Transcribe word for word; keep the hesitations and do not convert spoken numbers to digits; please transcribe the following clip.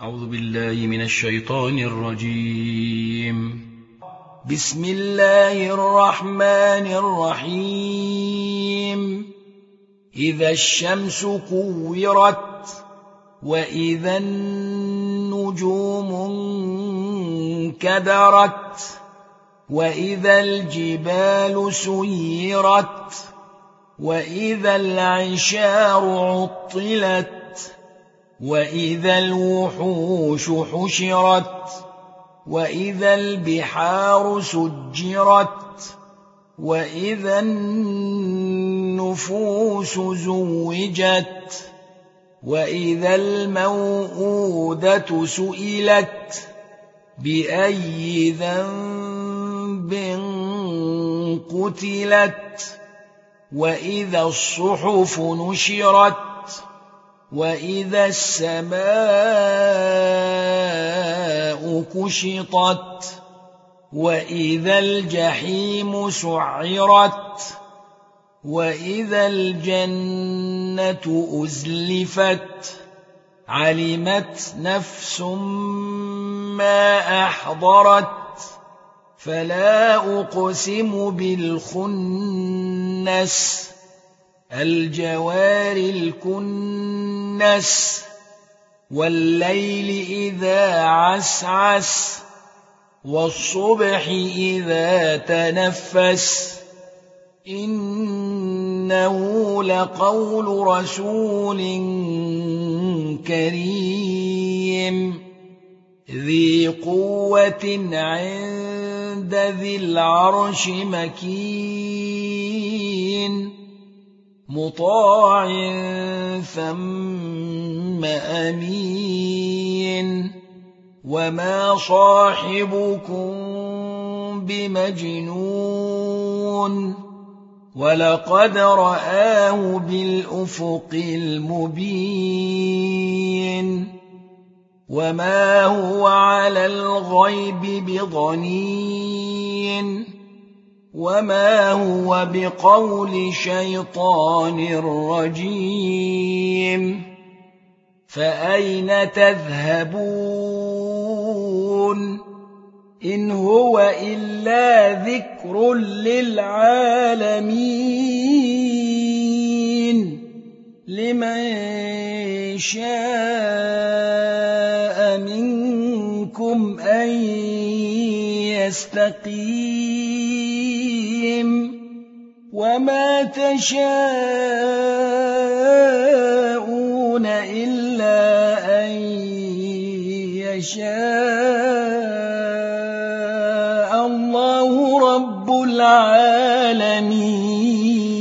أعوذ بالله من الشيطان الرجيم. بسم الله الرحمن الرحيم. إذا الشمس كورت وإذا النجوم انكدرت وإذا الجبال سيرت وإذا العشار عطلت وإذا الوحوش حشرت وإذا البحار سجرت وإذا النفوس زوجت وإذا الموءودة سئلت بأي ذنب قتلت وإذا الصحف نشرت وإذا السماء كشطت وإذا الجحيم سعرت وإذا الجنة أزلفت علمت نفس ما أحضرت فلا أقسم بالخنس الجوار الكنس والليل إذا عسعس والصبح إذا تنفس إنه لقول رسول كريم ذي قوة عند ذي العرش مكين مطاع ثم أمين وما صاحبكم بمجنون ولقد رآه بالأفق المبين وما هو على الغيب بضنين وما هو بقول شيطان رجيم فأين تذهبون إن هو إلا ذكر للعالمين لمن شاء منكم أن يستقيم وما تشاءون إلا أن يشاء الله رب العالمين.